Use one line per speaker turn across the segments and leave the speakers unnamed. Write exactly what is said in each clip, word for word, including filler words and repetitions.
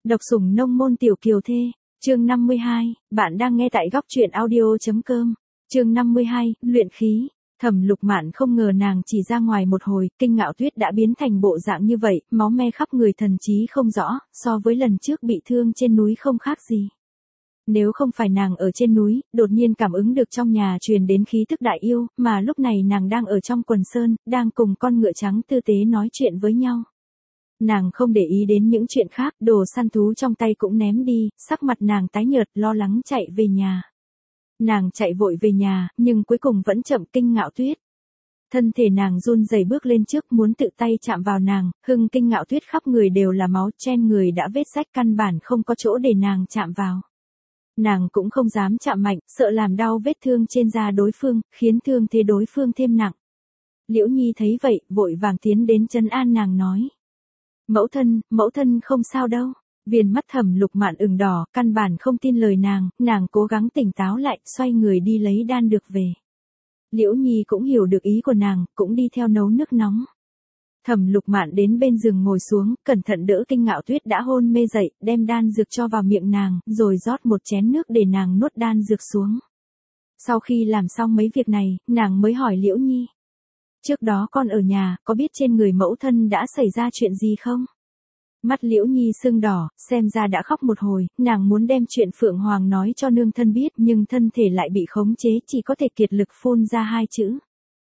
Độc sủng nông môn tiểu kiều thê, chương năm mươi hai, bạn đang nghe tại góc truyện audio.com, chương năm mươi hai, luyện khí. Thẩm Lục Mạn không ngờ nàng chỉ ra ngoài một hồi, Kinh Ngạo Tuyết đã biến thành bộ dạng như vậy, máu me khắp người thần trí không rõ, so với lần trước bị thương trên núi không khác gì. Nếu không phải nàng ở trên núi, đột nhiên cảm ứng được trong nhà truyền đến khí tức đại yêu, mà lúc này nàng đang ở trong quần sơn, đang cùng con ngựa trắng tư tế nói chuyện với nhau. Nàng không để ý đến những chuyện khác, đồ săn thú trong tay cũng ném đi, sắc mặt nàng tái nhợt, lo lắng chạy về nhà. Nàng chạy vội về nhà, nhưng cuối cùng vẫn chậm Kinh Ngạo Tuyết. Thân thể nàng run rẩy bước lên trước muốn tự tay chạm vào nàng, hưng Kinh Ngạo Tuyết khắp người đều là máu, trên người đã vết rách căn bản không có chỗ để nàng chạm vào. Nàng cũng không dám chạm mạnh, sợ làm đau vết thương trên da đối phương, khiến thương thế đối phương thêm nặng. Liễu Nhi thấy vậy, vội vàng tiến đến trấn an nàng nói. Mẫu thân, mẫu thân không sao đâu. Viền mắt Thẩm Lục Mạn ửng đỏ, căn bản không tin lời nàng, nàng cố gắng tỉnh táo lại, xoay người đi lấy đan dược về. Liễu Nhi cũng hiểu được ý của nàng, cũng đi theo nấu nước nóng. Thẩm Lục Mạn đến bên giường ngồi xuống, cẩn thận đỡ Kinh Ngạo Tuyết đã hôn mê dậy, đem đan dược cho vào miệng nàng, rồi rót một chén nước để nàng nuốt đan dược xuống. Sau khi làm xong mấy việc này, nàng mới hỏi Liễu Nhi. Trước đó con ở nhà, có biết trên người mẫu thân đã xảy ra chuyện gì không? Mắt Liễu Nhi sưng đỏ, xem ra đã khóc một hồi, nàng muốn đem chuyện Phượng Hoàng nói cho nương thân biết nhưng thân thể lại bị khống chế, chỉ có thể kiệt lực phun ra hai chữ.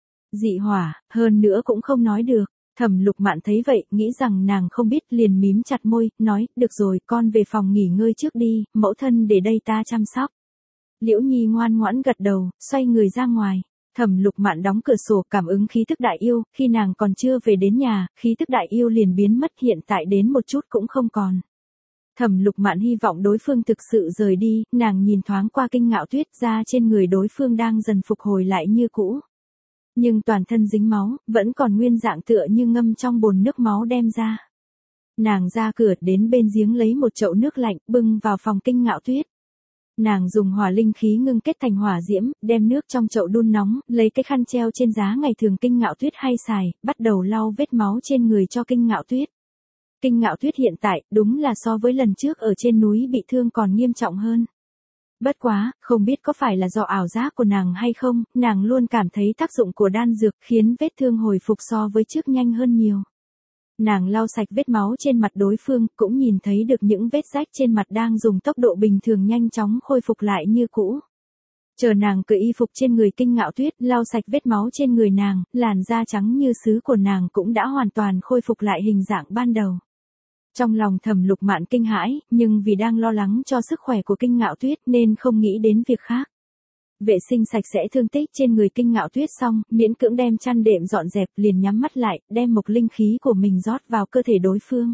Dị hỏa, hơn nữa cũng không nói được. Thẩm Lục Mạn thấy vậy, nghĩ rằng nàng không biết liền mím chặt môi, nói, được rồi, con về phòng nghỉ ngơi trước đi, mẫu thân để đây ta chăm sóc. Liễu Nhi ngoan ngoãn gật đầu, xoay người ra ngoài. Thẩm Lục Mạn đóng cửa sổ, cảm ứng khí tức đại yêu, khi nàng còn chưa về đến nhà, khí tức đại yêu liền biến mất, hiện tại đến một chút cũng không còn. Thẩm Lục Mạn hy vọng đối phương thực sự rời đi, nàng nhìn thoáng qua Kinh Ngạo Tuyết, ra trên người đối phương đang dần phục hồi lại như cũ. Nhưng toàn thân dính máu, vẫn còn nguyên dạng tựa như ngâm trong bồn nước máu đem ra. Nàng ra cửa đến bên giếng lấy một chậu nước lạnh, bưng vào phòng Kinh Ngạo Tuyết. Nàng dùng hỏa linh khí ngưng kết thành hỏa diễm, đem nước trong chậu đun nóng, lấy cái khăn treo trên giá ngày thường Kinh Ngạo Tuyết hay xài, bắt đầu lau vết máu trên người cho Kinh Ngạo Tuyết. Kinh Ngạo Tuyết hiện tại, đúng là so với lần trước ở trên núi bị thương còn nghiêm trọng hơn. Bất quá, không biết có phải là do ảo giác của nàng hay không, nàng luôn cảm thấy tác dụng của đan dược khiến vết thương hồi phục so với trước nhanh hơn nhiều. Nàng lau sạch vết máu trên mặt đối phương, cũng nhìn thấy được những vết rách trên mặt đang dùng tốc độ bình thường nhanh chóng khôi phục lại như cũ. Chờ nàng cởi y phục trên người Kinh Ngạo Tuyết, lau sạch vết máu trên người nàng, làn da trắng như sứ của nàng cũng đã hoàn toàn khôi phục lại hình dạng ban đầu. Trong lòng Thẩm Lục Mạn kinh hãi, nhưng vì đang lo lắng cho sức khỏe của Kinh Ngạo Tuyết nên không nghĩ đến việc khác. Vệ sinh sạch sẽ thương tích trên người Kinh Ngạo Tuyết xong, miễn cưỡng đem chăn đệm dọn dẹp, liền nhắm mắt lại, đem mộc linh khí của mình rót vào cơ thể đối phương.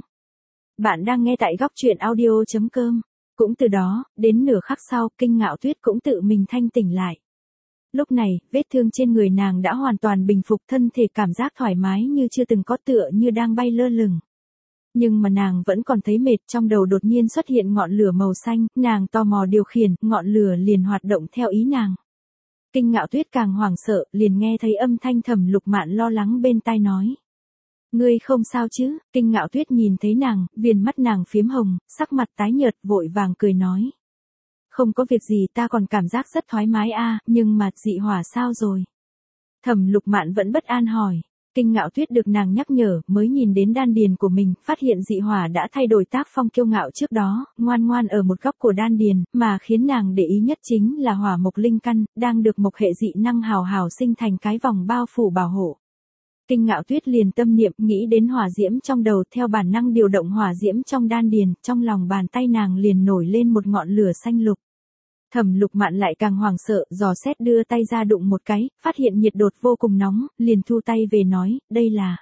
Bạn đang nghe tại góc truyện audio.com. Cũng từ đó, đến nửa khắc sau, Kinh Ngạo Tuyết cũng tự mình thanh tỉnh lại. Lúc này, vết thương trên người nàng đã hoàn toàn bình phục, thân thể cảm giác thoải mái như chưa từng có, tựa như đang bay lơ lửng. Nhưng mà nàng vẫn còn thấy mệt, trong đầu đột nhiên xuất hiện ngọn lửa màu xanh, nàng tò mò điều khiển, ngọn lửa liền hoạt động theo ý nàng. Kinh Ngạo Tuyết càng hoảng sợ, liền nghe thấy âm thanh Thẩm Lục Mạn lo lắng bên tai nói. Ngươi không sao chứ? Kinh Ngạo Tuyết nhìn thấy nàng, viền mắt nàng phiếm hồng, sắc mặt tái nhợt, vội vàng cười nói. Không có việc gì, ta còn cảm giác rất thoải mái a, nhưng mà dị hỏa sao rồi? Thẩm Lục Mạn vẫn bất an hỏi. Kinh Ngạo Tuyết được nàng nhắc nhở, mới nhìn đến đan điền của mình, phát hiện dị hỏa đã thay đổi tác phong kiêu ngạo trước đó, ngoan ngoan ở một góc của đan điền, mà khiến nàng để ý nhất chính là hỏa mộc linh căn, đang được mộc hệ dị năng hào hào sinh thành cái vòng bao phủ bảo hộ. Kinh Ngạo Tuyết liền tâm niệm, nghĩ đến hỏa diễm trong đầu, theo bản năng điều động hỏa diễm trong đan điền, trong lòng bàn tay nàng liền nổi lên một ngọn lửa xanh lục. Thẩm Lục Mạn lại càng hoảng sợ, dò xét đưa tay ra đụng một cái, phát hiện nhiệt độ vô cùng nóng, liền thu tay về nói, đây là...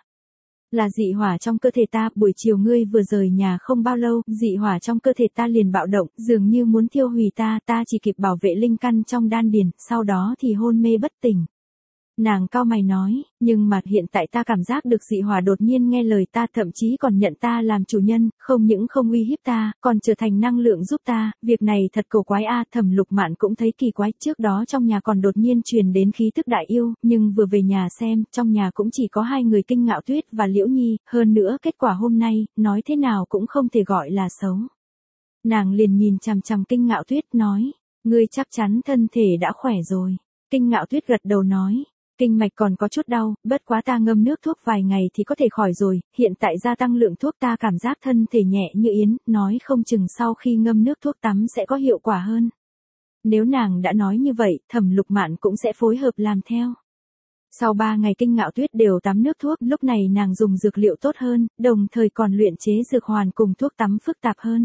Là dị hỏa trong cơ thể ta, buổi chiều ngươi vừa rời nhà không bao lâu, dị hỏa trong cơ thể ta liền bạo động, dường như muốn thiêu hủy ta, ta chỉ kịp bảo vệ linh căn trong đan điền, sau đó thì hôn mê bất tỉnh. Nàng cau mày nói, nhưng mà hiện tại ta cảm giác được dị hỏa đột nhiên nghe lời ta, thậm chí còn nhận ta làm chủ nhân, không những không uy hiếp ta, còn trở thành năng lượng giúp ta, việc này thật cổ quái a. Thẩm Lục Mạn cũng thấy kỳ quái, trước đó trong nhà còn đột nhiên truyền đến khí tức đại yêu, nhưng vừa về nhà xem, trong nhà cũng chỉ có hai người Kinh Ngạo Tuyết và Liễu Nhi, hơn nữa kết quả hôm nay, nói thế nào cũng không thể gọi là xấu. Nàng liền nhìn chằm chằm Kinh Ngạo Tuyết nói, ngươi chắc chắn thân thể đã khỏe rồi. Kinh Ngạo Tuyết gật đầu nói, kinh mạch còn có chút đau, bất quá ta ngâm nước thuốc vài ngày thì có thể khỏi rồi, hiện tại gia tăng lượng thuốc ta cảm giác thân thể nhẹ như yến, nói không chừng sau khi ngâm nước thuốc tắm sẽ có hiệu quả hơn. Nếu nàng đã nói như vậy, Thẩm Lục Mạn cũng sẽ phối hợp làm theo. Sau ba ngày Kinh Ngạo Tuyết đều tắm nước thuốc, lúc này nàng dùng dược liệu tốt hơn, đồng thời còn luyện chế dược hoàn cùng thuốc tắm phức tạp hơn.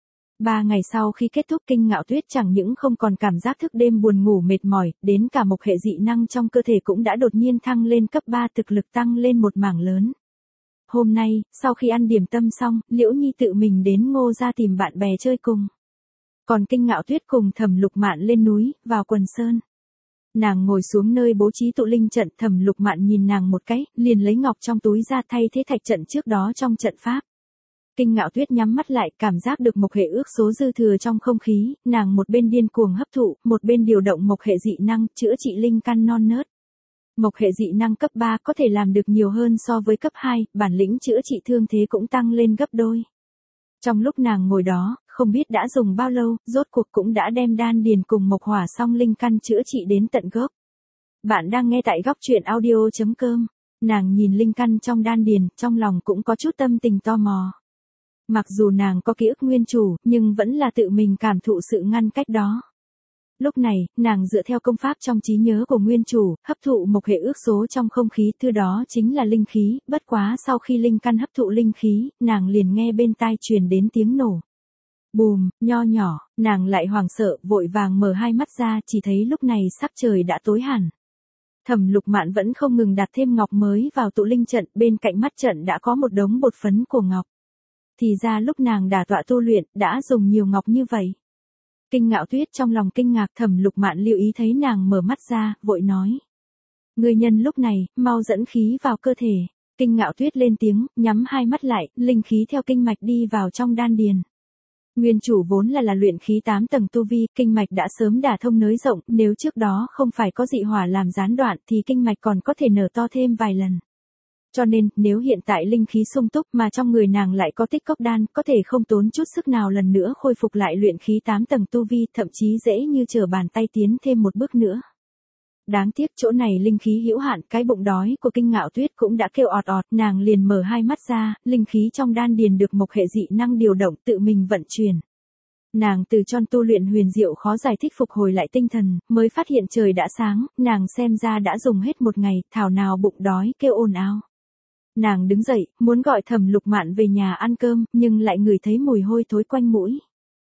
Ba ngày sau khi kết thúc Kinh Ngạo Tuyết chẳng những không còn cảm giác thức đêm buồn ngủ mệt mỏi, đến cả mộc hệ dị năng trong cơ thể cũng đã đột nhiên thăng lên cấp ba, thực lực tăng lên một mảng lớn. Hôm nay, sau khi ăn điểm tâm xong, Liễu Nhi tự mình đến Ngô gia tìm bạn bè chơi cùng. Còn Kinh Ngạo Tuyết cùng Thẩm Lục Mạn lên núi, vào quần sơn. Nàng ngồi xuống nơi bố trí tụ linh trận, Thẩm Lục Mạn nhìn nàng một cái, liền lấy ngọc trong túi ra thay thế thạch trận trước đó trong trận pháp. Kinh Ngạo Tuyết nhắm mắt lại, cảm giác được mộc hệ ước số dư thừa trong không khí, nàng một bên điên cuồng hấp thụ, một bên điều động mộc hệ dị năng, chữa trị linh căn non nớt. Mộc hệ dị năng cấp ba có thể làm được nhiều hơn so với cấp hai, bản lĩnh chữa trị thương thế cũng tăng lên gấp đôi. Trong lúc nàng ngồi đó, không biết đã dùng bao lâu, rốt cuộc cũng đã đem đan điền cùng mộc hỏa song linh căn chữa trị đến tận gốc. Bạn đang nghe tại góc truyện audio chấm com. Nàng nhìn linh căn trong đan điền, trong lòng cũng có chút tâm tình tò mò. Mặc dù nàng có ký ức nguyên chủ, nhưng vẫn là tự mình cảm thụ sự ngăn cách đó. Lúc này, nàng dựa theo công pháp trong trí nhớ của nguyên chủ, hấp thụ một hệ ước số trong không khí, thứ đó chính là linh khí, bất quá sau khi linh căn hấp thụ linh khí, nàng liền nghe bên tai truyền đến tiếng nổ. Bùm, nho nhỏ, nàng lại hoảng sợ, vội vàng mở hai mắt ra, chỉ thấy lúc này sắc trời đã tối hẳn. Thẩm Lục Mạn vẫn không ngừng đặt thêm ngọc mới vào tụ linh trận, bên cạnh mắt trận đã có một đống bột phấn của ngọc. Thì ra lúc nàng đả tọa tu luyện, đã dùng nhiều ngọc như vậy. Kinh Ngạo Tuyết trong lòng kinh ngạc, Thẩm Lục Mạn lưu ý thấy nàng mở mắt ra, vội nói. Ngươi nhân lúc này, mau dẫn khí vào cơ thể. Kinh Ngạo Tuyết lên tiếng, nhắm hai mắt lại, linh khí theo kinh mạch đi vào trong đan điền. Nguyên chủ vốn là là luyện khí tám tầng tu vi, kinh mạch đã sớm đả thông nới rộng, nếu trước đó không phải có dị hỏa làm gián đoạn thì kinh mạch còn có thể nở to thêm vài lần. Cho nên, nếu hiện tại linh khí sung túc mà trong người nàng lại có tích cốc đan, có thể không tốn chút sức nào lần nữa khôi phục lại luyện khí tám tầng tu vi, thậm chí dễ như trở bàn tay tiến thêm một bước nữa. Đáng tiếc chỗ này linh khí hữu hạn, cái bụng đói của Kinh Ngạo Tuyết cũng đã kêu ọt ọt, nàng liền mở hai mắt ra, linh khí trong đan điền được mộc hệ dị năng điều động tự mình vận chuyển. Nàng từ trong tu luyện huyền diệu khó giải thích phục hồi lại tinh thần, mới phát hiện trời đã sáng, nàng xem ra đã dùng hết một ngày, thảo nào bụng đói kêu ồn ào. Nàng đứng dậy, muốn gọi Thẩm Lục Mạn về nhà ăn cơm, nhưng lại ngửi thấy mùi hôi thối quanh mũi.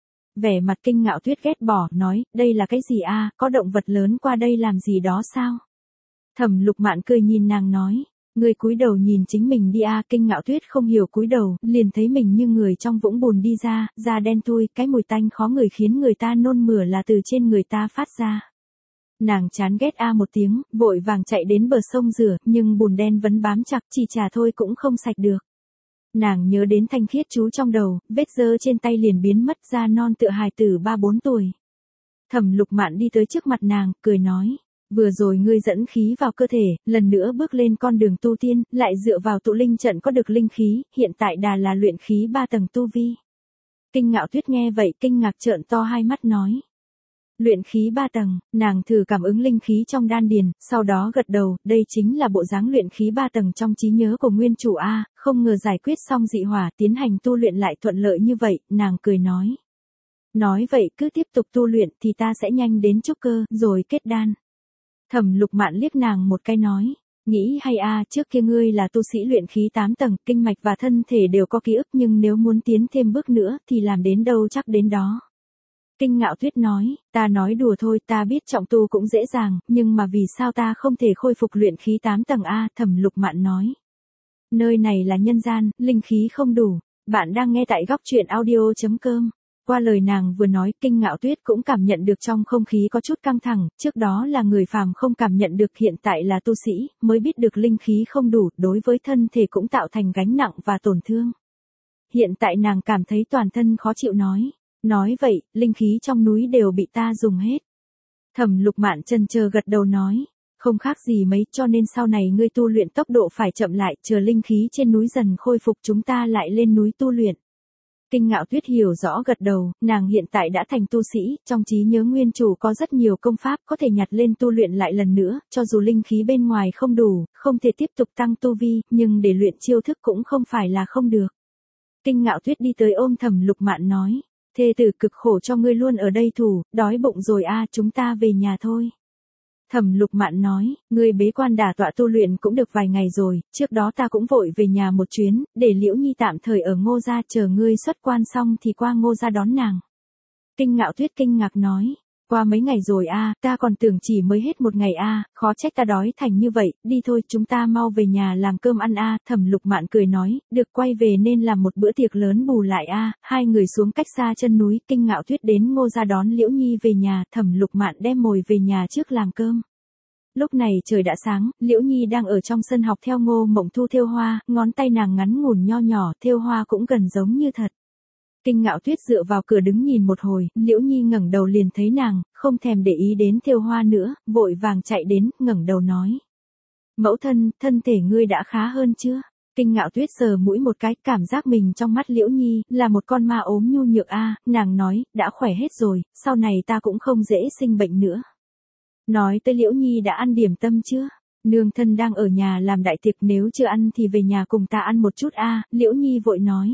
Vẻ mặt Kinh Ngạo Tuyết ghét bỏ, nói, đây là cái gì a, có động vật lớn qua đây làm gì đó sao? Thẩm Lục Mạn cười nhìn nàng nói, ngươi cúi đầu nhìn chính mình đi a. Kinh Ngạo Tuyết không hiểu cúi đầu, liền thấy mình như người trong vũng bùn đi ra, da đen thui, cái mùi tanh khó ngửi khiến người ta nôn mửa là từ trên người ta phát ra. Nàng chán ghét a một tiếng, vội vàng chạy đến bờ sông rửa, nhưng bùn đen vẫn bám chặt, chỉ trà thôi cũng không sạch được. Nàng nhớ đến thanh khiết chú trong đầu, vết dơ trên tay liền biến mất, da non tựa hài tử ba bốn tuổi. Thẩm Lục Mạn đi tới trước mặt nàng, cười nói, vừa rồi ngươi dẫn khí vào cơ thể, lần nữa bước lên con đường tu tiên, lại dựa vào tụ linh trận có được linh khí, hiện tại đà là luyện khí ba tầng tu vi. Kinh Ngạo Tuyết nghe vậy kinh ngạc trợn to hai mắt nói. Luyện khí ba tầng, nàng thử cảm ứng linh khí trong đan điền, sau đó gật đầu, đây chính là bộ dáng luyện khí ba tầng trong trí nhớ của nguyên chủ a, không ngờ giải quyết xong dị hỏa, tiến hành tu luyện lại thuận lợi như vậy, nàng cười nói. Nói vậy cứ tiếp tục tu luyện thì ta sẽ nhanh đến trúc cơ, rồi kết đan. Thẩm Lục Mạn liếc nàng một cái nói, nghĩ hay a, trước kia ngươi là tu sĩ luyện khí tám tầng, kinh mạch và thân thể đều có ký ức, nhưng nếu muốn tiến thêm bước nữa thì làm đến đâu chắc đến đó. Kinh Ngạo Tuyết nói, ta nói đùa thôi, ta biết trọng tu cũng dễ dàng, nhưng mà vì sao ta không thể khôi phục luyện khí tám tầng a? Thẩm Lục Mạn nói. Nơi này là nhân gian, linh khí không đủ. Bạn đang nghe tại góc truyện audio chấm com. Qua lời nàng vừa nói, Kinh Ngạo Tuyết cũng cảm nhận được trong không khí có chút căng thẳng, trước đó là người phàm không cảm nhận được, hiện tại là tu sĩ, mới biết được linh khí không đủ, đối với thân thể cũng tạo thành gánh nặng và tổn thương. Hiện tại nàng cảm thấy toàn thân khó chịu nói. Nói vậy, linh khí trong núi đều bị ta dùng hết. Thẩm Lục Mạn chần chờ gật đầu nói, không khác gì mấy, cho nên sau này ngươi tu luyện tốc độ phải chậm lại, chờ linh khí trên núi dần khôi phục chúng ta lại lên núi tu luyện. Kinh Ngạo Tuyết hiểu rõ gật đầu, nàng hiện tại đã thành tu sĩ, trong trí nhớ nguyên chủ có rất nhiều công pháp có thể nhặt lên tu luyện lại lần nữa, cho dù linh khí bên ngoài không đủ, không thể tiếp tục tăng tu vi, nhưng để luyện chiêu thức cũng không phải là không được. Kinh Ngạo Tuyết đi tới ôm Thẩm Lục Mạn nói, thê tử cực khổ cho ngươi luôn ở đây thủ, đói bụng rồi a, chúng ta về nhà thôi. Thẩm Lục Mạn nói, ngươi bế quan đả tọa tu luyện cũng được vài ngày rồi, trước đó ta cũng vội về nhà một chuyến, để Liễu Nhi tạm thời ở Ngô gia, chờ ngươi xuất quan xong thì qua Ngô gia đón nàng. Kinh Ngạo Tuyết kinh ngạc nói, qua mấy ngày rồi a, ta còn tưởng chỉ mới hết một ngày a, khó trách ta đói thành như vậy, đi thôi chúng ta mau về nhà làm cơm ăn a. Thẩm Lục Mạn cười nói, được, quay về nên làm một bữa tiệc lớn bù lại a. Hai người xuống cách xa chân núi, Kinh Ngạo Tuyết đến Ngô gia đón Liễu Nhi về nhà, Thẩm Lục Mạn đem mồi về nhà trước làm cơm. Lúc này trời đã sáng, Liễu Nhi đang ở trong sân học theo Ngô Mộng Thu thêu hoa, ngón tay nàng ngắn ngủn nho nhỏ, thêu hoa cũng gần giống như thật. Kinh Ngạo Tuyết dựa vào cửa đứng nhìn một hồi, Liễu Nhi ngẩng đầu liền thấy nàng, không thèm để ý đến thêu hoa nữa, vội vàng chạy đến, ngẩng đầu nói. Mẫu thân, thân thể ngươi đã khá hơn chưa? Kinh Ngạo Tuyết sờ mũi một cái, cảm giác mình trong mắt Liễu Nhi, là một con ma ốm nhu nhược a. Nàng nói, đã khỏe hết rồi, sau này ta cũng không dễ sinh bệnh nữa. Nói tới Liễu Nhi đã ăn điểm tâm chưa? Nương thân đang ở nhà làm đại tiệc, nếu chưa ăn thì về nhà cùng ta ăn một chút a. Liễu Nhi vội nói.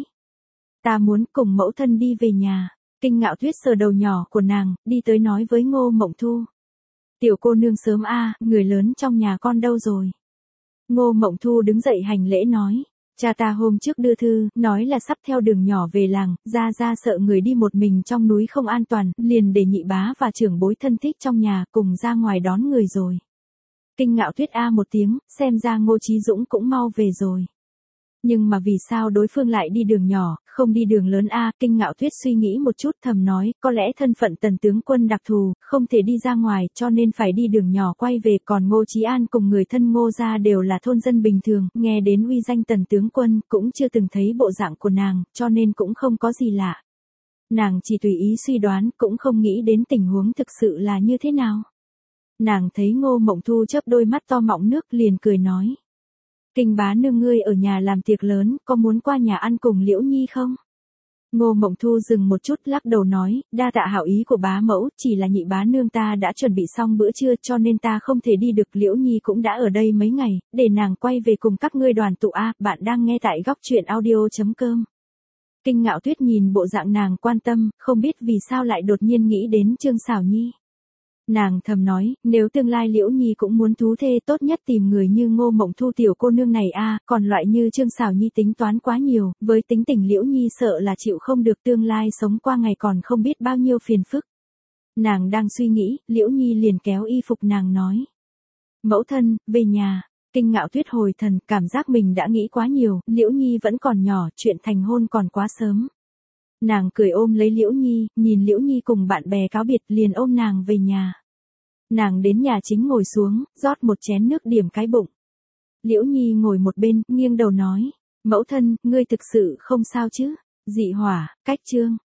Ta muốn cùng mẫu thân đi về nhà. Kinh Ngạo Tuyết sờ đầu nhỏ của nàng, đi tới nói với Ngô Mộng Thu. Tiểu cô nương sớm a, người lớn trong nhà con đâu rồi? Ngô Mộng Thu đứng dậy hành lễ nói. Cha ta hôm trước đưa thư, nói là sắp theo đường nhỏ về làng, ra ra sợ người đi một mình trong núi không an toàn, liền để nhị bá và trưởng bối thân thích trong nhà cùng ra ngoài đón người rồi. Kinh Ngạo Tuyết a một tiếng, xem ra Ngô Chí Dũng cũng mau về rồi. Nhưng mà vì sao đối phương lại đi đường nhỏ, không đi đường lớn a? Kinh Ngạo Tuyết suy nghĩ một chút thầm nói, có lẽ thân phận tần tướng quân đặc thù, không thể đi ra ngoài, cho nên phải đi đường nhỏ quay về, còn Ngô Chí An cùng người thân Ngô gia đều là thôn dân bình thường, nghe đến uy danh tần tướng quân, cũng chưa từng thấy bộ dạng của nàng, cho nên cũng không có gì lạ. Nàng chỉ tùy ý suy đoán, cũng không nghĩ đến tình huống thực sự là như thế nào. Nàng thấy Ngô Mộng Thu chớp đôi mắt to mọng nước liền cười nói. Kinh bá nương ngươi ở nhà làm tiệc lớn, có muốn qua nhà ăn cùng Liễu Nhi không? Ngô Mộng Thu dừng một chút lắc đầu nói, đa tạ hảo ý của bá mẫu, chỉ là nhị bá nương ta đã chuẩn bị xong bữa trưa cho nên ta không thể đi được. Liễu Nhi cũng đã ở đây mấy ngày, để nàng quay về cùng các ngươi đoàn tụ a. Bạn đang nghe tại góc truyện audio chấm com. Kinh Ngạo Tuyết nhìn bộ dạng nàng quan tâm, không biết vì sao lại đột nhiên nghĩ đến Trương Sảo Nhi. Nàng thầm nói, nếu tương lai Liễu Nhi cũng muốn thú thê, tốt nhất tìm người như Ngô Mộng Thu tiểu cô nương này a, còn loại như Trương Sảo Nhi tính toán quá nhiều, với tính tình Liễu Nhi sợ là chịu không được, tương lai sống qua ngày còn không biết bao nhiêu phiền phức. Nàng đang suy nghĩ, Liễu Nhi liền kéo y phục nàng nói. Mẫu thân, về nhà. Kinh Ngạo Tuyết hồi thần, cảm giác mình đã nghĩ quá nhiều, Liễu Nhi vẫn còn nhỏ, chuyện thành hôn còn quá sớm. Nàng cười ôm lấy Liễu Nhi, nhìn Liễu Nhi cùng bạn bè cáo biệt liền ôm nàng về nhà. Nàng đến nhà chính ngồi xuống, rót một chén nước điểm cái bụng. Liễu Nhi ngồi một bên, nghiêng đầu nói, mẫu thân, ngươi thực sự không sao chứ? Dị hỏa, cách chương.